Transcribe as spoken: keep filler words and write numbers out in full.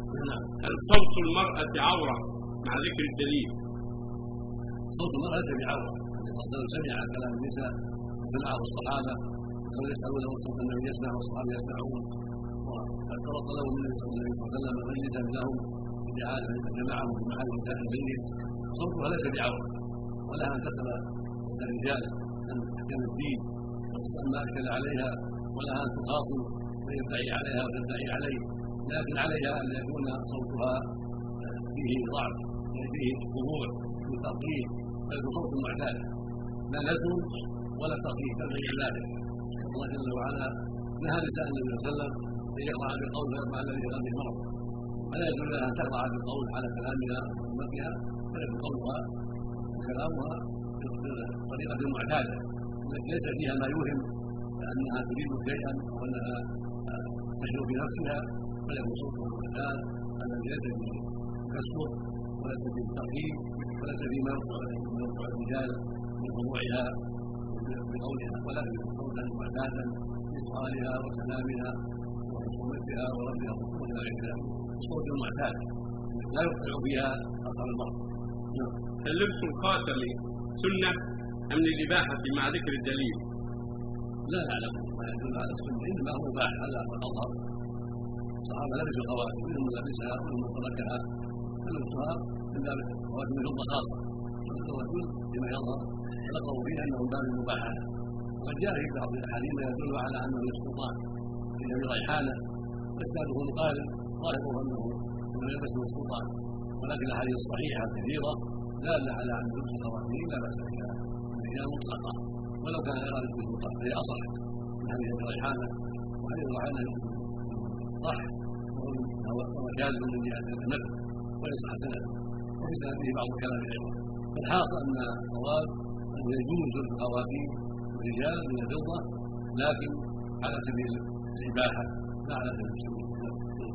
نعم. هل صوت المرأة عورة مع ذكر الدليل؟ صوت المرأة ليس بعورة، النبي صلى الله عليه وسلم سمع كلام النساء سمعه الصحابة كانوا يسألون والصوت النبي يسمع والصحابة يسمعون، وقد طلبوا من النبي صلى الله عليه وسلم مجلسا لهم بدعاء جمعهم في محل ذات المجلس. صوتها ليس بعورة ولها ان تسال الرجال عن احكام الدين وتسال ما اشكل عليها، ولها ان تخاصم من يدعي عليها وتدعي عليه، لكن عليها ان يكون صوتها فيه ضعف فيه خضوع فيه ترقيق ويكون صوت معتاد لا نزل ولا ترقيق بل غير ذلك. الله جل وعلا نهى نساء النبي صلى الله عليه وسلم ان يقرا بالقول فيطمع الذي في قلبه مرض، ولا يجوز لها ان تقرا بالقول على كلامها وامتها، بل قولها وكلامها بطريقه معتاده التي ليس فيها ما يوهم انها تريد شيئا او انها تشعر بنفسها، بل يكون صوتها معتاد الذي ليس فيه كسر وليس فيه ترهيب وليس فيه ما يرفع الرجال من خضوعها بقولها، ولكن قولا معتادا في سؤالها وكلامها وخصومتها وردها وغير ذلك، الصوت المعتاد لا يقطع فيها اثر المرض. هل لبس الخاتم سنه ام للاباحه مع ذكر الدليل؟ لا نعلم ما يدل على السنه، انما هو مباح على الاظهر. الصحابه لبسوا الخواتم منهم من لبسها ومنهم من تركها، فلبسها من باب الخواتم الفضه خاصه، والرجل بما يظهر لقوا فيه انه من باب المباحه. وقد جاء في بعض الاحاديث ما يدل على انه يسقطان في ابي ريحانه واسناده مقارب ظاهره انه انه يلبس السلطان، ولكن الاحاديث الصحيحه كثيره داله على ان لبس الخواتم لا باس بها الرجال مطلقا ولو كان غير لبس السلطان، فهي اصح من حديث ابي ريحانه. وحديث ابي ريحانه صح وهو شاذ من جهه المتن وليس حسنا، وفي سنده بعض الكلام ايضا. فالحاصل ان الصواب انه يجوز لبس الخواتم الرجال من الفضه لكن على سبيل الاباحه لا على سبيل السنه.